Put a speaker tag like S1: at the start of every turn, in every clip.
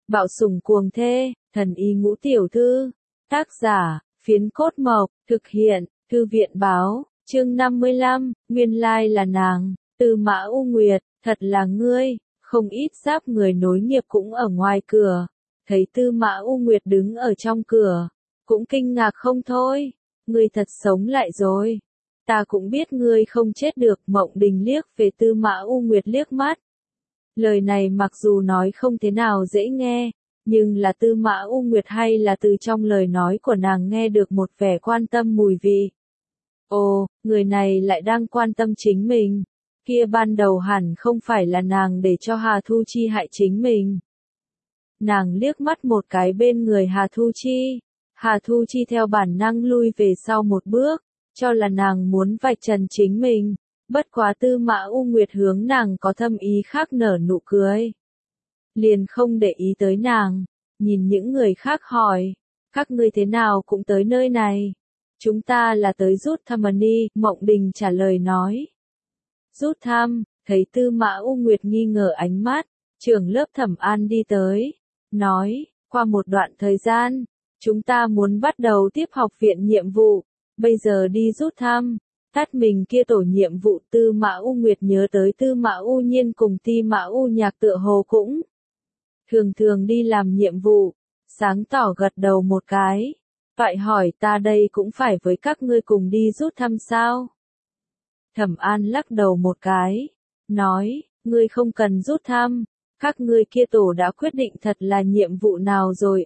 S1: Bạo sủng cuồng thê, thần y ngũ tiểu thư. Tác giả, Phiến Cốt Mộc, thực hiện, Thư viện báo, chương 55, nguyên lai là nàng, Tư Mã U Nguyệt, thật là ngươi, không ít giáp người nối nghiệp cũng ở ngoài cửa, thấy Tư Mã U Nguyệt đứng ở trong cửa, cũng kinh ngạc không thôi, ngươi thật sống lại rồi. Ta cũng biết ngươi không chết được. Mộng Đình liếc về Tư Mã U Nguyệt liếc mắt. Lời này mặc dù nói không thế nào dễ nghe, nhưng là Tư Mã U Nguyệt hay là từ trong lời nói của nàng nghe được một vẻ quan tâm mùi vị. Ồ, người này lại đang quan tâm chính mình. Kia ban đầu hẳn không phải là nàng để cho Hà Thu Chi hại chính mình. Nàng liếc mắt một cái bên người Hà Thu Chi. Hà Thu Chi theo bản năng lui về sau một bước, cho là nàng muốn vạch trần chính mình. Bất quá Tư Mã U Nguyệt hướng nàng có thâm ý khác nở nụ cười. Liền không để ý tới nàng, nhìn những người khác hỏi, các ngươi thế nào cũng tới nơi này. Chúng ta là tới rút thăm đi, Mộng Đình trả lời nói. Rút thăm, thấy Tư Mã U Nguyệt nghi ngờ ánh mắt, trưởng lớp Thẩm An đi tới, nói, qua một đoạn thời gian, chúng ta muốn bắt đầu tiếp học viện nhiệm vụ, bây giờ đi rút thăm. Tát mình kia tổ nhiệm vụ. Tư Mã U Nguyệt nhớ tới Tư Mã U Nhiên cùng Ti Mã U Nhạc tựa hồ cũng thường đi làm nhiệm vụ, sáng tỏ gật đầu một cái. Vậy hỏi ta đây cũng phải với các ngươi cùng đi rút thăm sao? Thẩm An lắc đầu một cái, nói, ngươi không cần rút thăm, các ngươi kia tổ đã quyết định thật là nhiệm vụ nào rồi.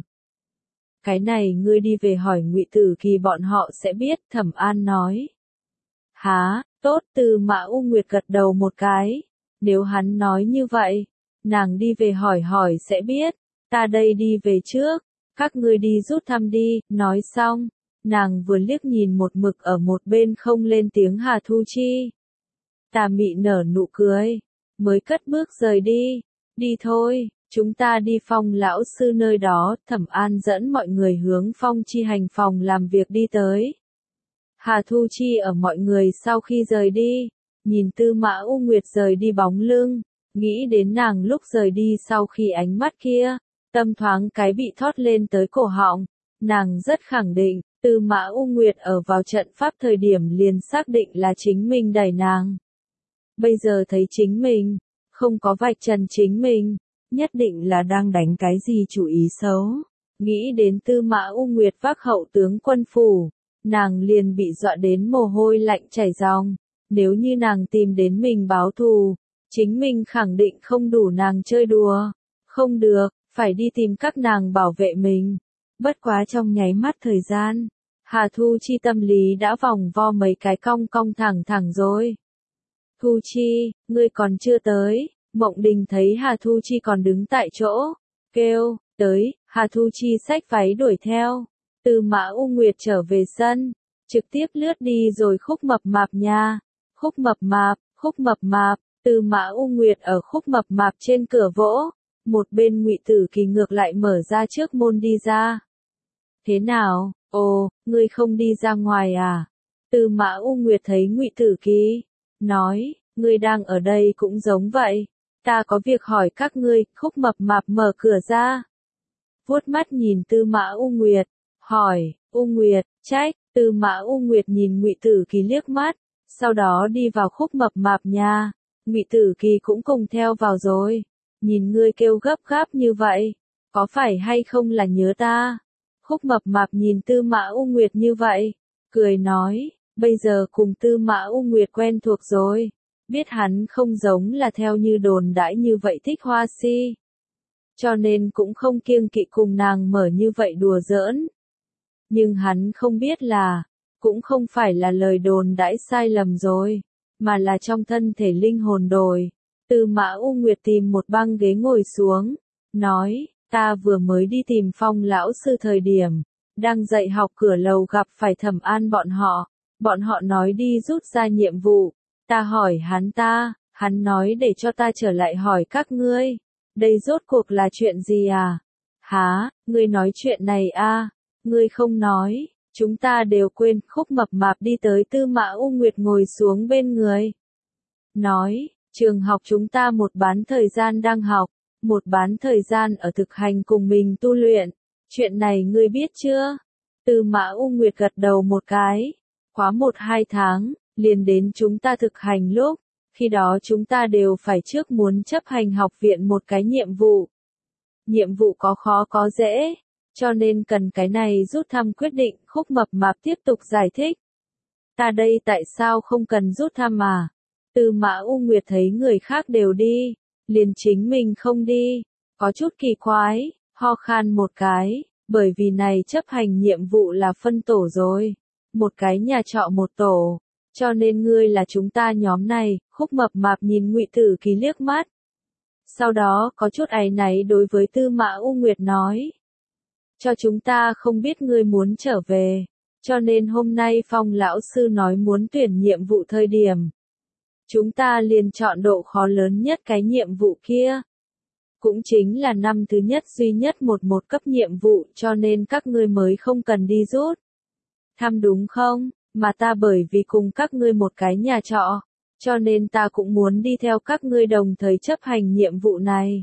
S1: Cái này ngươi đi về hỏi Ngụy Tử Kỳ bọn họ sẽ biết. Thẩm An nói. Hả, tốt. Tư Mã U Nguyệt gật đầu một cái. Nếu hắn nói như vậy, nàng đi về hỏi sẽ biết. Ta đây đi về trước, các ngươi đi rút thăm đi. Nói xong, nàng vừa liếc nhìn một mực ở một bên không lên tiếng Hà Thu Chi. Tà mị nở nụ cười, mới cất bước rời đi. Đi thôi, chúng ta đi Phong lão sư nơi đó. Thẩm An dẫn mọi người hướng Phong chi hành phòng làm việc đi tới. Hà Thu Chi ở mọi người sau khi rời đi, nhìn Tư Mã U Nguyệt rời đi bóng lưng, nghĩ đến nàng lúc rời đi sau khi ánh mắt kia, tâm thoáng cái bị thót lên tới cổ họng. Nàng rất khẳng định, Tư Mã U Nguyệt ở vào trận pháp thời điểm liền xác định là chính mình đẩy nàng. Bây giờ thấy chính mình, không có vạch trần chính mình, nhất định là đang đánh cái gì chủ ý xấu. Nghĩ đến Tư Mã U Nguyệt vác hậu tướng quân phủ, nàng liền bị dọa đến mồ hôi lạnh chảy ròng. Nếu như nàng tìm đến mình báo thù, chính mình khẳng định không đủ nàng chơi đùa. Không được, phải đi tìm các nàng bảo vệ mình. Bất quá trong nháy mắt thời gian, Hà Thu Chi tâm lý đã vòng vo mấy cái cong cong thẳng rồi. Thu Chi, ngươi còn chưa tới. Mộng Đình thấy Hà Thu Chi còn đứng tại chỗ, kêu, tới. Hà Thu Chi xách váy đuổi theo. Tư Mã U Nguyệt trở về sân, trực tiếp lướt đi rồi. Khúc Mập Mạp nha. Khúc Mập Mạp. Tư Mã U Nguyệt ở Khúc Mập Mạp trên cửa vỗ, một bên Ngụy Tử Kỳ ngược lại mở ra trước môn đi ra. Thế nào, ngươi không đi ra ngoài à? Tư Mã U Nguyệt thấy Ngụy Tử Kỳ, nói, ngươi đang ở đây cũng giống vậy. Ta có việc hỏi các ngươi. Khúc Mập Mạp mở cửa ra, vuốt mắt nhìn Tư Mã U Nguyệt, hỏi, U Nguyệt, trách. Tư Mã U Nguyệt nhìn Ngụy Tử Kỳ liếc mắt, sau đó đi vào Khúc Mập Mạp nhà. Ngụy Tử Kỳ cũng cùng theo vào rồi. Nhìn ngươi kêu gấp gáp như vậy, có phải hay không là nhớ ta? Khúc Mập Mạp nhìn Tư Mã U Nguyệt như vậy, cười nói, bây giờ cùng Tư Mã U Nguyệt quen thuộc rồi, biết hắn không giống là theo như đồn đãi như vậy thích hoa si, cho nên cũng không kiêng kỵ cùng nàng mở như vậy đùa giỡn. Nhưng hắn không biết là, cũng không phải là lời đồn đãi sai lầm rồi, mà là trong thân thể linh hồn đổi. Tư Mã U Nguyệt tìm một băng ghế ngồi xuống, nói, ta vừa mới đi tìm Phong lão sư thời điểm, đang dạy học cửa lầu gặp phải Thẩm An bọn họ nói đi rút ra nhiệm vụ, ta hỏi hắn nói để cho ta trở lại hỏi các ngươi, đây rốt cuộc là chuyện gì à? Hả, ngươi nói chuyện này à? Ngươi không nói, chúng ta đều quên. Khúc Mập Mạp đi tới Tư Mã U Nguyệt ngồi xuống bên người, nói, trường học chúng ta một bán thời gian đang học, một bán thời gian ở thực hành cùng mình tu luyện. Chuyện này ngươi biết chưa? Tư Mã U Nguyệt gật đầu một cái. Khóa 1-2 tháng, liền đến chúng ta thực hành lúc. Khi đó chúng ta đều phải trước muốn chấp hành học viện một cái nhiệm vụ. Nhiệm vụ có khó có dễ, cho nên cần cái này rút thăm quyết định. Khúc Mập Mạp tiếp tục giải thích. Ta đây tại sao không cần rút thăm mà? Tư Mã U Nguyệt thấy người khác đều đi, liền chính mình không đi, có chút kỳ quái, ho khan một cái, bởi vì này chấp hành nhiệm vụ là phân tổ rồi, một cái nhà trọ một tổ, cho nên ngươi là chúng ta nhóm này. Khúc Mập Mạp nhìn Ngụy Tử Kỳ liếc mắt, sau đó có chút áy náy đối với Tư Mã U Nguyệt nói, cho chúng ta không biết ngươi muốn trở về, cho nên hôm nay Phong lão sư nói muốn tuyển nhiệm vụ thời điểm, chúng ta liền chọn độ khó lớn nhất cái nhiệm vụ kia. Cũng chính là năm thứ nhất duy nhất một cấp nhiệm vụ, cho nên các ngươi mới không cần đi rút thăm đúng không? Mà ta bởi vì cùng các ngươi một cái nhà trọ, cho nên ta cũng muốn đi theo các ngươi đồng thời chấp hành nhiệm vụ này.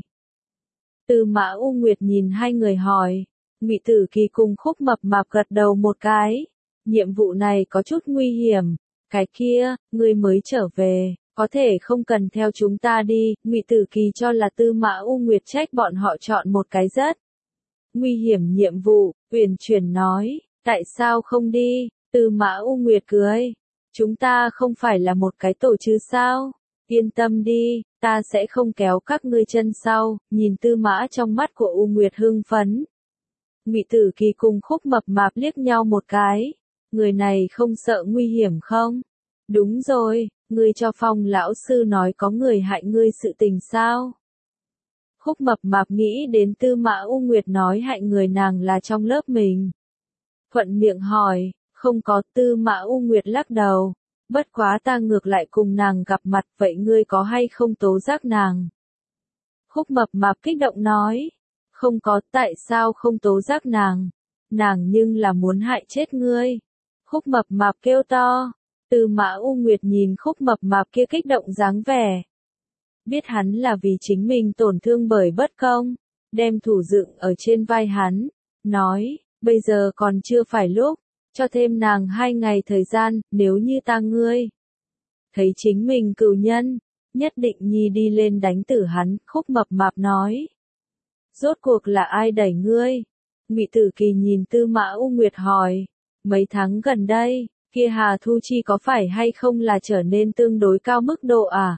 S1: Tư Mã U Nguyệt nhìn hai người hỏi, Ngụy Tử Kỳ cùng Khúc Mập Mạp gật đầu một cái. Nhiệm vụ này có chút nguy hiểm, cái kia, ngươi mới trở về, có thể không cần theo chúng ta đi. Ngụy Tử Kỳ cho là Tư Mã U Nguyệt trách bọn họ chọn một cái rất nguy hiểm nhiệm vụ. Uyển Chuyển nói, tại sao không đi? Tư Mã U Nguyệt cười, chúng ta không phải là một cái tổ chứ sao? Yên tâm đi, ta sẽ không kéo các ngươi chân sau. Nhìn Tư Mã trong mắt của U Nguyệt hưng phấn, Ngụy Tử Kỳ cùng Khúc Mập Mạp liếc nhau một cái. Người này không sợ nguy hiểm không? Đúng rồi, ngươi cho Phong lão sư nói có người hại ngươi sự tình sao? Khúc Mập Mạp nghĩ đến Tư Mã U Nguyệt nói hại người nàng là trong lớp mình. Thuận miệng hỏi, không có. Tư Mã U Nguyệt lắc đầu, bất quá ta ngược lại cùng nàng gặp mặt, vậy ngươi có hay không tố giác nàng? Khúc Mập Mạp kích động nói, không có. Tại sao không tố giác nàng? Nàng nhưng là muốn hại chết ngươi. Khúc Mập Mạp kêu to. Tư Mã U Nguyệt nhìn Khúc Mập Mạp kia kích động dáng vẻ, biết hắn là vì chính mình tổn thương bởi bất công, đem thủ dựng ở trên vai hắn, nói, bây giờ còn chưa phải lúc, cho thêm nàng 2 ngày thời gian, nếu như ta ngươi thấy chính mình cừu nhân, nhất định nhi đi lên đánh tử hắn. Khúc Mập Mạp nói, rốt cuộc là ai đẩy ngươi? Ngụy Tử Kỳ nhìn Tư Mã U Nguyệt hỏi, mấy tháng gần đây, kia Hà Thu Chi có phải hay không là trở nên tương đối cao mức độ à?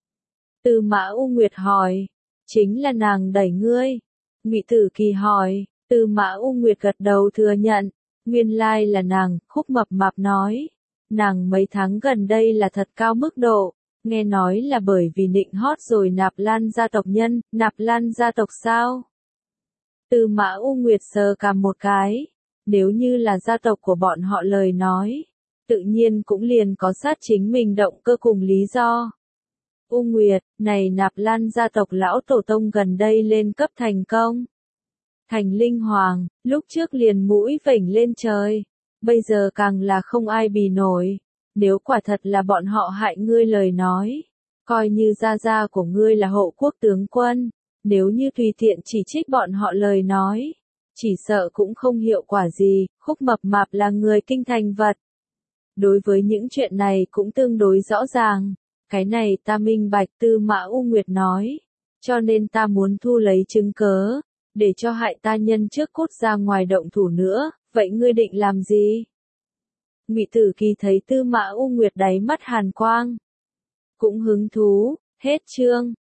S1: Tư Mã U Nguyệt hỏi, chính là nàng đẩy ngươi. Ngụy Tử Kỳ hỏi, Tư Mã U Nguyệt gật đầu thừa nhận, nguyên lai là nàng. Khúc Mập Mạp nói, nàng mấy tháng gần đây là thật cao mức độ, nghe nói là bởi vì nịnh hót rồi Nạp Lan gia tộc nhân. Nạp Lan gia tộc sao? Tư Mã U Nguyệt sờ cằm một cái, nếu như là gia tộc của bọn họ lời nói, tự nhiên cũng liền có sát chính mình động cơ cùng lý do. U Nguyệt, này Nạp Lan gia tộc lão tổ tông gần đây lên cấp thành công. Thành linh hoàng, lúc trước liền mũi vểnh lên trời, bây giờ càng là không ai bì nổi. Nếu quả thật là bọn họ hại ngươi lời nói, coi như gia gia của ngươi là hộ quốc tướng quân, nếu như tùy tiện chỉ trích bọn họ lời nói, chỉ sợ cũng không hiệu quả gì. Khúc Mập Mạp là người kinh thành vật, đối với những chuyện này cũng tương đối rõ ràng. Cái này ta minh bạch. Tư Mã U Nguyệt nói, cho nên ta muốn thu lấy chứng cớ, để cho hại ta nhân trước cút ra ngoài động thủ nữa. Vậy ngươi định làm gì? Ngụy Tử Kỳ thấy Tư Mã U Nguyệt đáy mắt hàn quang, cũng hứng thú. Hết chương.